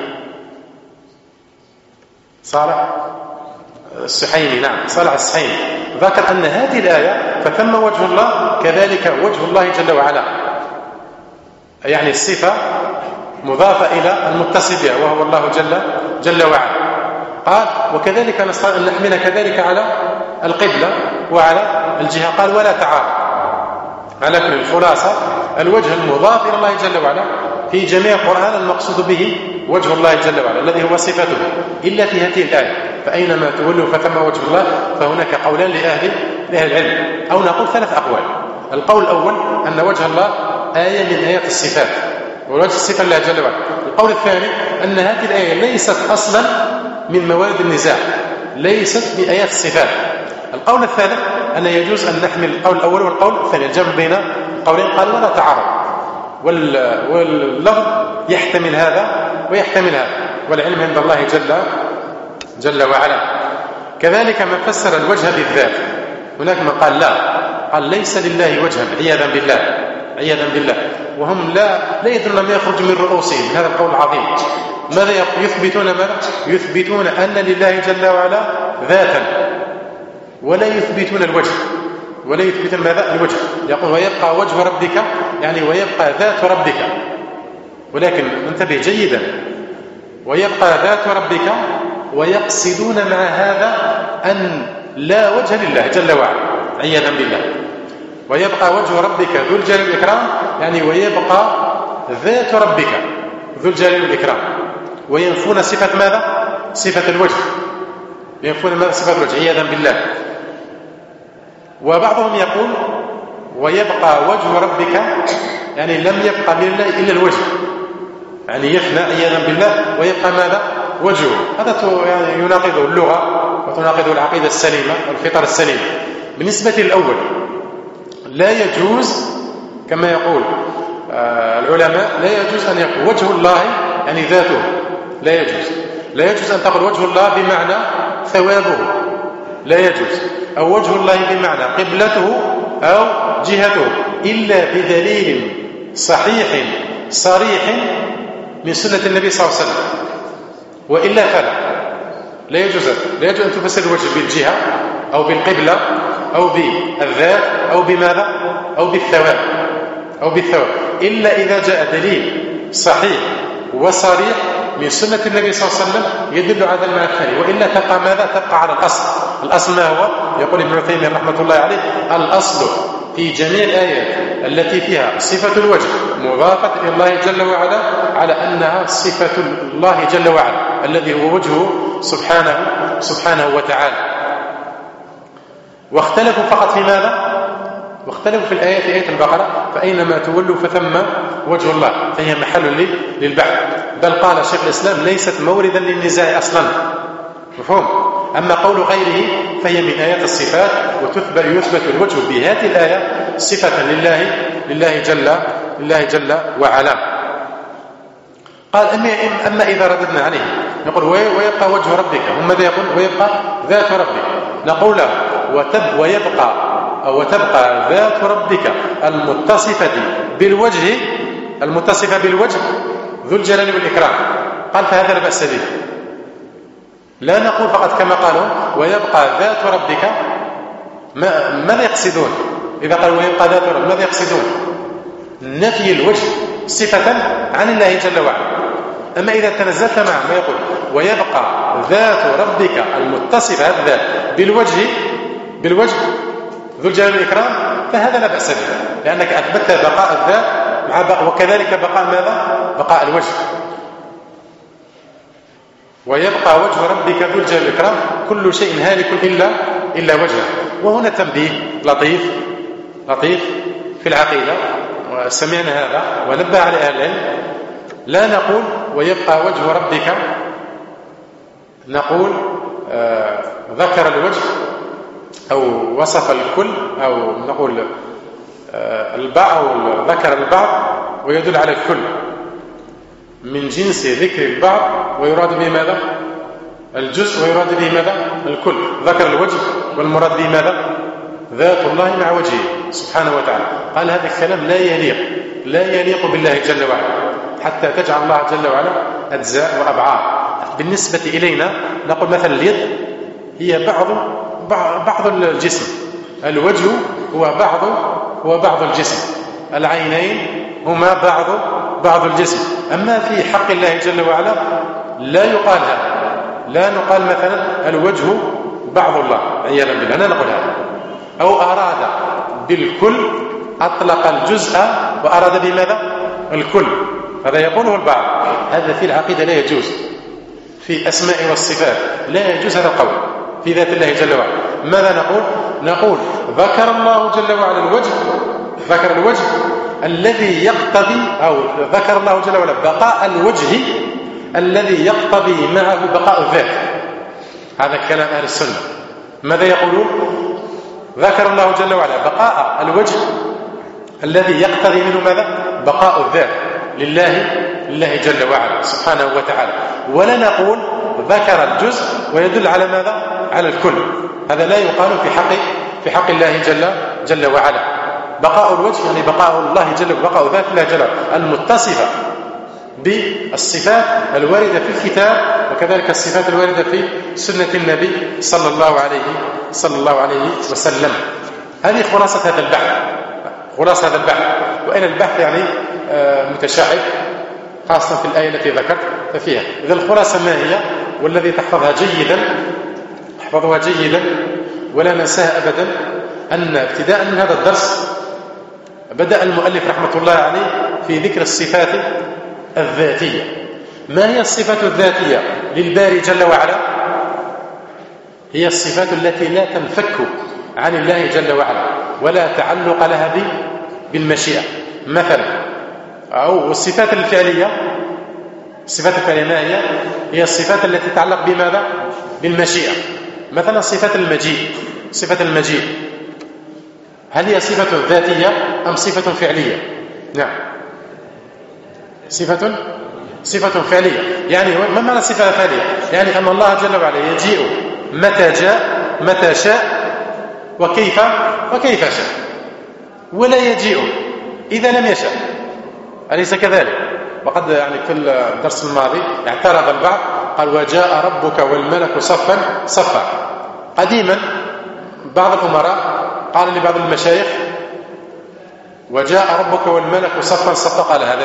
صالح السحيمي، نعم صالح السحيمي، ذكر أن هذه الآية فثم وجه الله كذلك وجه الله جل وعلا، يعني الصفة مضافة إلى المتصف بها وهو الله جل وعلا. قال وكذلك نستطيع أن نحمل كذلك على القبلة وعلى الجهة. قال ولا تعارض. على كل الخلاصة الوجه المضاف إلى الله جل وعلا في جميع القرآن المقصود به وجه الله جل وعلا الذي هو صفته، إلا في هذه الآية فأينما تولوا فثم وجه الله. فهناك قولان لأهل العلم، أو نقول 3 أقوال. القول الأول أن وجه الله آية من آيات الصفات، ووجه الصفة لله جل وعلا. القول الثاني أن هذه الآية ليست أصلا من موارد النزاع، ليست من آيات الصفات. القول الثالث أن يجوز أن نحمل القول الأول والقول الثاني، الجمع بين القولين. قال ولا تعارض، واللفظ يحتمل هذا ويحتمل هذا، والعلم عند الله جل وعلا. كذلك من فسر الوجه بالذات، هناك من قال لا، قال ليس لله وجها، عياذا بالله، وهم لا يدرون ما يخرج من رؤوسهم. هذا القول العظيم. ماذا يثبتون؟ يثبتون أن لله جل وعلا ذاتا، ولا يثبتون الوجه، ولا يثبتون ماذا؟ الوجه. يقول ويبقى وجه ربك، يعني ويبقى ذات ربك. ولكن انتبه جيدا، ويبقى ذات ربك، ويقصدون مع هذا أن لا وجه لله جل وعلا عياذا بالله. ويبقى وجه ربك ذو الجلال والإكرام، يعني ويبقى ذات ربك ذو الجلال والإكرام. وينفون صفة ماذا؟ صفة الوجه، ينفون ماذا؟ صفة الوجه عياذا بالله. وبعضهم يقول ويبقى وجه ربك، يعني لم يبقى من الله إلا الوجه، يعني يفنى عياذا بالله، ويبقى ماذا؟ وجهه. هذا يعني يناقضه اللغة وتناقضه العقيدة السليمة والفطر السليمة. بالنسبة للأول لا يجوز كما يقول العلماء، لا يجوز أن يقول وجه الله يعني ذاته، لا يجوز أن تقول وجه الله بمعنى ثوابه، لا يجوز، أو وجه الله بمعنى قبلته أو جهته، إلا بدليل صحيح صريح من سنة النبي صلى الله عليه وسلم، وإلا فلا. لا يجوز أن تفسر الوجه بالجهة أو بالقبلة أو بالذات أو بماذا؟ أو بالثواب، إلا إذا جاء دليل صحيح وصريح من سنة النبي صلى الله عليه وسلم يدل على المعنى الثاني، وإلا تبقى ماذا؟ تبقى على الأصل. الأصل ما هو؟ يقول ابن عثيمين رحمة الله عليه: الأصل في جميع الآيات التي فيها صفة الوجه مضافة إلى الله جل وعلا على أنها صفة الله جل وعلا الذي هو وجهه سبحانه وتعالى. واختلفوا فقط في ماذا؟ واختلفوا في الآيات، آية البقرة فأينما تولوا فثم وجه الله، فهي محل للبحث. بل قال شيخ الإسلام ليست موردا للنزاع أصلا، مفهوم. أما قول غيره فهي من آيات الصفات، ويثبت الوجه بهذه الآية صفة لله جل وعلا. قال أما إذا رددنا عليه نقول ويبقى وجه ربك، هم ماذا يقول؟ ويبقى ذات ربك. نقول له وتبقى ذات ربك المتصفة بالوجه ذو الجلال والإكرام. قال فهذا لا بأس به. لا نقول فقط كما قالوا ويبقى ذات ربك. ماذا يقصدون إذا قالوا ويبقى ذات ربك؟ ماذا يقصدون؟ نفي الوجه صفة عن الله جل وعلا. أما إذا تنزلت معه ما يقول ويبقى ذات ربك المتصفة الذات بالوجه ذو الجلال والإكرام، فهذا لا بأس به، لأنك أثبتت بقاء الذات وكذلك بقاء ماذا؟ بقاء الوجه. ويبقى وجه ربك ذو الجلال والإكرام كل شيء هالك إلا وجهه. وهنا تنبيه لطيف في العقيدة، وسمعنا هذا ونبه على أهل العلم. لا نقول ويبقى وجه ربك، نقول ذكر الوجه أو وصف الكل، أو نقول البعض ذكر البعض ويدل على الكل من جنس ذكر البعض، ويراد به ماذا؟ الجزء، ويراد به ماذا؟ الكل. ذكر الوجه والمراد به ماذا؟ ذات الله مع وجهه سبحانه وتعالى. قال هذا الكلام لا يليق بالله جل وعلا، حتى تجعل الله جل وعلا أجزاء وأبعاد. بالنسبة إلينا نقول مثلا اليد هي بعض الجسم، الوجه هو بعض الجسم، العينين هما بعض الجسم. أما في حق الله جل وعلا لا يقال هذا، لا نقال مثلا الوجه بعض الله عياذا بالله، لا نقول هذا. أو أراد بالكل أطلق الجزء وأراد بماذا؟ الكل، هذا يقوله البعض. هذا في العقيدة لا يجوز. في أسماء والصفات لا يجوز هذا القول في ذات الله جل وعلا. ماذا نقول ذكر الله جل وعلا الوجه، ذكر الوجه الذي يقتضي، أو ذكر الله جل وعلا بقاء الوجه الذي يقتضي معه بقاء الذات. هذا كلام أهل السنة. ماذا يقولون؟ ذكر الله جل وعلا بقاء الوجه الذي يقتضي منه ماذا؟ بقاء الذات لله جل وعلا سبحانه وتعالى. ولا نقول ذكر الجزء ويدل على ماذا؟ على الكل. هذا لا يقال في حق الله جل وعلا. بقاء الوجه يعني بقاء الله جل وعلا، بقاء ذات الله جل وعلا المتصفة بالصفات الواردة في الكتاب، وكذلك الصفات الواردة في سنة النبي صلى الله عليه وسلم. هذه خلاصة هذا البحث. وإن البحث يعني متشعب، خاصة في الآية التي ذكرت ففيها. إذا الخلاصة ما هي؟ والذي احفظها جيدا ولا ننساها أبدا، أن ابتداء من هذا الدرس بدأ المؤلف رحمة الله عليه في ذكر الصفات الذاتية. ما هي الصفات الذاتية للباري جل وعلا؟ هي الصفات التي لا تنفك عن الله جل وعلا ولا تعلق لها بالمشيئة مثلا. أو الصفات الفعلية ما هي الصفات التي تتعلق بماذا؟ بالمشيئة. مثلا صفة المجيء هل هي صفة ذاتية أم صفة فعلية؟ نعم، صفة فعلية. يعني ما معنى صفة فعلية؟ يعني أن الله جل وعلا يجيء متى شاء وكيف شاء، ولا يجيء إذا لم يشاء. أليس كذلك؟ وقد يعني في الدرس الماضي اعترض البعض قال وجاء ربك والملك صفا. قديما بعض الأمراء قال لبعض المشايخ وجاء ربك والملك صفا، قال هذا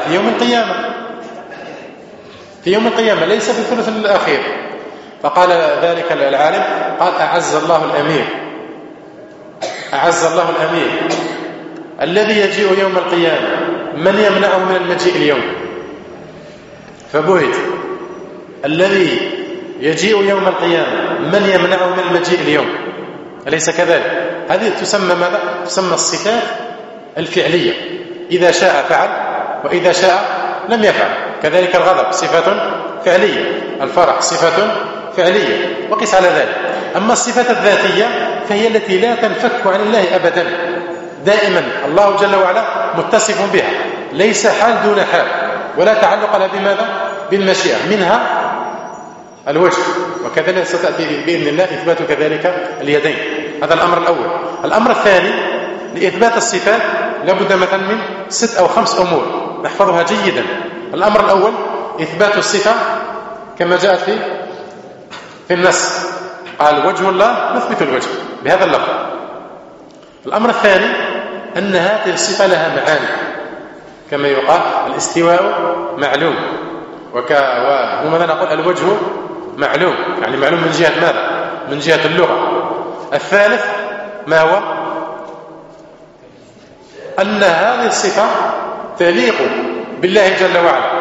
في يوم القيامة ليس في الثلث الأخير. فقال ذلك العالم قال أعز الله الأمير الذي يجيء يوم القيامة من يمنعه من المجيء اليوم؟ فبهت. الذي يجيء يوم القيامة من يمنعه من المجيء اليوم؟ أليس كذلك؟ هذه تسمى ماذا؟ تسمى الصفات الفعلية، إذا شاء فعل وإذا شاء لم يفعل. كذلك الغضب صفة فعلية، الفرح صفة فعلية، وقس على ذلك. أما الصفات الذاتية فهي التي لا تنفك عن الله أبدا، دائما الله جل وعلا متصف بها، ليس حال دون حال، ولا تعلق لها بماذا؟ بالمشيئة. منها الوجه، وكذلك ستأتي بإذن الله إثبات كذلك اليدين. هذا الأمر الأول. الأمر الثاني لإثبات الصفات لابد مثلا من 6 أو 5 أمور نحفظها جيدا. الأمر الأول إثبات الصفة كما جاءت في النص، قال وجه الله نثبت الوجه بهذا اللفظ. الأمر الثاني أن هذه الصفة لها معاني، كما يقال الاستواء معلوم، وماذا نقول الوجه معلوم، يعني معلوم من جهة ماذا؟ من جهة اللغة. الثالث ما هو؟ أن هذه الصفة تليق بالله جل وعلا،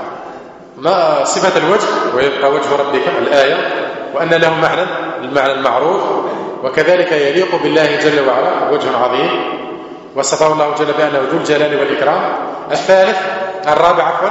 ما صفة الوجه ويبقى وجه ربك الآية، وأن له المعنى المعروف، وكذلك يليق بالله جل وعلا وجه عظيم وصفه الله جل بأنه ذو الجلال والإكرام. الثالث الرابع عفوا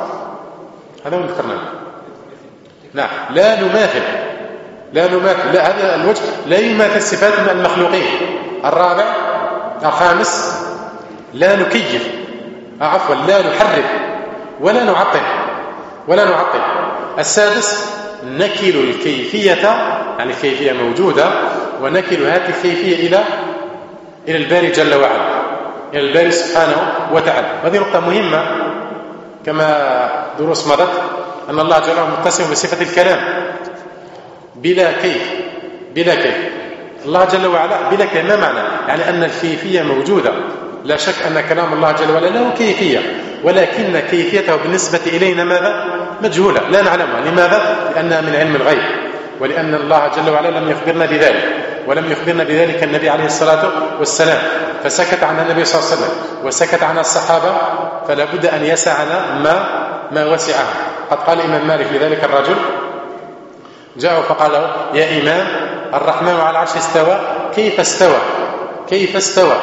هذا من ذكرناه، نعم لا نماثل لا هذا الوجه لا يماثل صفات من المخلوقين. الرابع الخامس لا نكيف عفوا لا نحرف ولا نعطل. السادس نكل الكيفية، يعني الكيفية موجودة، ونكل هذه الكيفية إلى الباري جل وعلا، إلى الباري سبحانه وتعالى. هذه نقطة مهمة كما دروس مضت، أن الله جل وعلا متصف بصفة الكلام بلا كيف. الله جل وعلا بلا كيف ما معنى؟ يعني أن الكيفية موجودة، لا شك أن كلام الله جل وعلا له كيفية، ولكن كيفيته بالنسبة إلينا ماذا؟ مجهولة، لا نعلمها. لماذا؟ لأنها من علم الغيب، ولأن الله جل وعلا لم يخبرنا بذلك، ولم يخبرنا بذلك النبي عليه الصلاة والسلام، فسكت عنها النبي صلى الله عليه وسلم وسكت عنها الصحابة، فلا بد أن يسعنا ما وسعه. قد قال الإمام مالك لذلك الرجل جاءه فقال له يا إمام الرحمن على العرش استوى، كيف استوى؟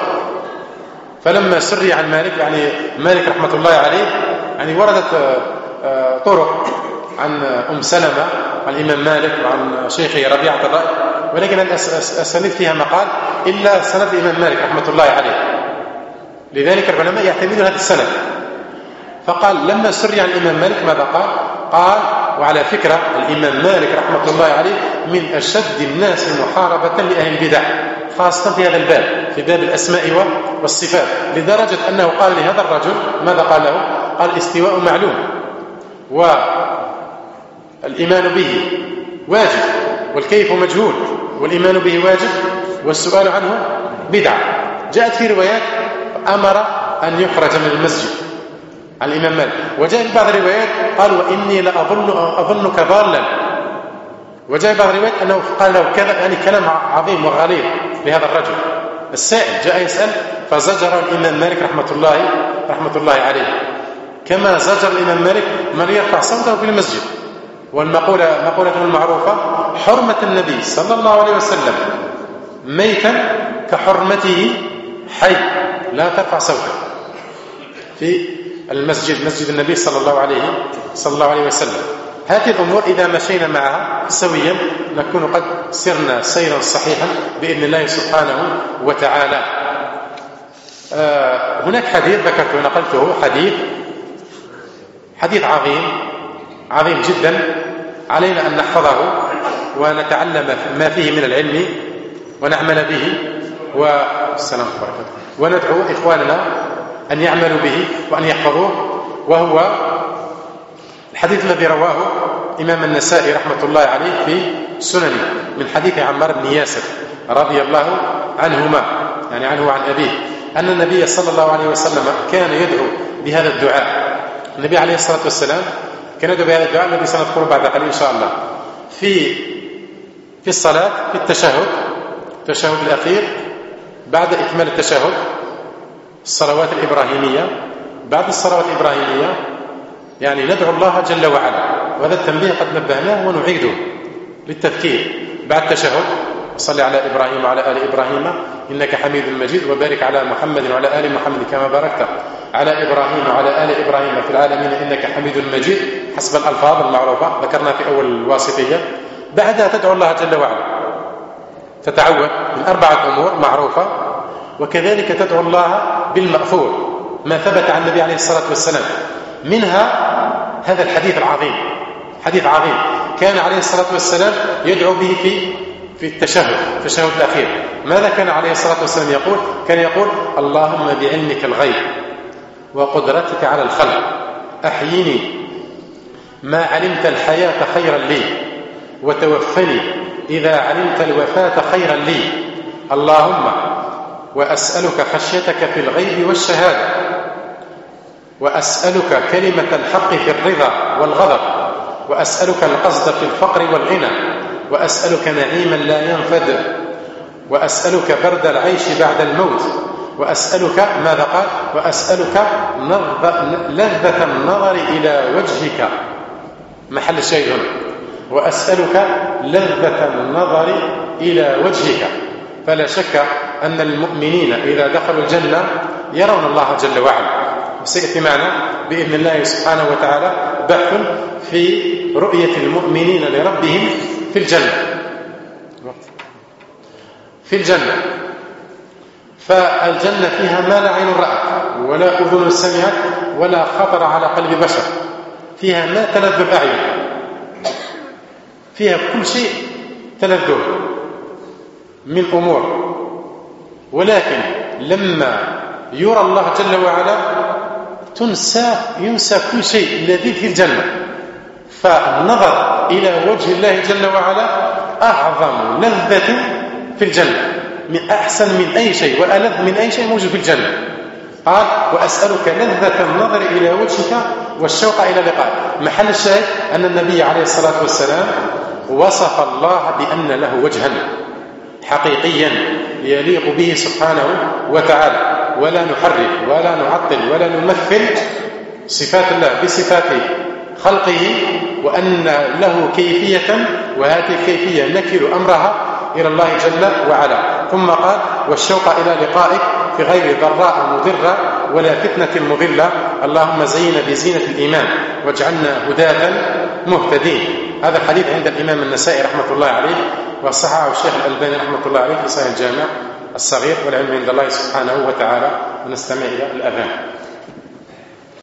فلما سري عن مالك، يعني مالك رحمة الله عليه، يعني وردت طرق عن أم سلمة عن الإمام مالك وعن شيخه ربيعة الرأي، ولكن الأسانيد فيها مقال إلا سند الإمام مالك رحمة الله عليه، لذلك العلماء يعتمدون هذا السند. فقال لما سري عن الإمام مالك ماذا قال وعلى فكرة الإمام مالك رحمة الله عليه من أشد الناس محاربة لأهل البدع، خاصة في هذا الباب، في باب الأسماء والصفات، لدرجة أنه قال لهذا الرجل ماذا قال له؟ قال الاستواء معلوم والإيمان به واجب، والكيف مجهول، والإيمان به واجب، والسؤال عنه بدعة. جاءت في روايات أمر أن يخرج من المسجد عن الإمام مالك، وجاء في بعض الروايات قال وإني لأظنك ضالا، وجاء بعض الروايات أنه قال له كذا، يعني كلام عظيم وغليظ لهذا الرجل. السائل جاء يسأل فزجر الإمام مالك رحمة الله عليه، كما زجر الإمام مالك من يرفع صوته في المسجد. والمقولة المعروفة حرمة النبي صلى الله عليه وسلم ميتا كحرمته حي، لا ترفع صوتك في المسجد، مسجد النبي صلى الله عليه وسلم. هذه الأمور إذا مشينا معها سويا نكون قد سرنا سيرا صحيحا بإذن الله سبحانه وتعالى. هناك حديث ذكرته نقلته، حديث عظيم جدا، علينا أن نحفظه ونتعلم ما فيه من العلم ونعمل به والسلام عليكم، وندعو إخواننا أن يعملوا به وأن يحفظوه. وهو الحديث الذي رواه إمام النسائي رحمة الله عليه في سننه من حديث عمار بن ياسر رضي الله عنهما، يعني عنه وعن أبيه، أن النبي صلى الله عليه وسلم كان يدعو بهذا الدعاء. النبي عليه الصلاة والسلام كان يدعو بهذا الدعاء الذي سنذكره بعد قليل إن شاء الله في الصلاة، في التشهد الأخير، بعد إكمال التشهد الصلوات الإبراهيمية، بعد الصلوات الإبراهيمية يعني ندعو الله جل وعلا، وهذا التنبيه قد نبهناه ونعيده للتذكير. بعد التشهد صل على إبراهيم وعلى آل إبراهيم إنك حميد مجيد، وبارك على محمد وعلى آل محمد كما باركت على إبراهيم وعلى آل إبراهيم في العالمين إنك حميد مجيد، حسب الألفاظ المعروفة ذكرنا في أول الواسطية. بعدها تدعو الله جل وعلا، تتعوذ من 4 أمور معروفة، وكذلك تدعو الله بالمأثور ما ثبت عن النبي عليه الصلاة والسلام، منها هذا الحديث العظيم، حديث عظيم كان عليه الصلاة والسلام يدعو به في التشهد الأخير. ماذا كان عليه الصلاة والسلام يقول؟ كان يقول اللهم بعلمك الغيب وقدرتك على الخلق أحيني ما علمت الحياة خيرا لي، وتوفني إذا علمت الوفاة خيرا لي، اللهم وأسألك خشيتك في الغيب والشهادة، وأسألك كلمة الحق في الرضا والغضب، وأسألك القصد في الفقر والغنى، وأسألك نعيما لا ينفد، وأسألك برد العيش بعد الموت، وأسألك ماذا قال؟ وأسألك لذة النظر إلى وجهك، محل الشيء هنا، وأسألك لذة النظر إلى وجهك. فلا شك أن المؤمنين إذا دخلوا الجنة يرون الله جل وعلا، وسيأتي معنا بإذن الله سبحانه وتعالى بحث في رؤية المؤمنين لربهم في الجنة. فالجنة فيها ما لا عين رأت ولا أذن سمعت ولا خطر على قلب بشر، فيها ما تلذ الأعين، فيها كل شيء تلذ من أمور، ولكن لما يرى الله جل وعلا ينسى كل شيء الذي في الجنة. فالنظر إلى وجه الله جل وعلا أعظم لذة في الجنة، من أحسن من أي شيء وألذ من أي شيء موجود في الجنة. قال وأسألك لذة النظر إلى وجهك والشوق إلى لقائك. محل الشاهد أن النبي عليه الصلاة والسلام وصف الله بأن له وجها حقيقيا يليق به سبحانه وتعالى، ولا نحرف ولا نعطل ولا نمثل صفات الله بصفات خلقه، وأن له كيفية، وهذه الكيفية نكل أمرها إلى الله جل وعلا. ثم قال والشوق إلى لقائك في غير ضراء مضرة ولا فتنة مضلة، اللهم زينا بزينة الإيمان واجعلنا هداة مهتدين. هذا الحديث عند الإمام النسائي رحمة الله عليه، وصححه الشيخ الألباني رحمة الله عليه في صحيح الجامع الصغير. والعلم عند الله سبحانه وتعالى. ونستمع إلى الأذان.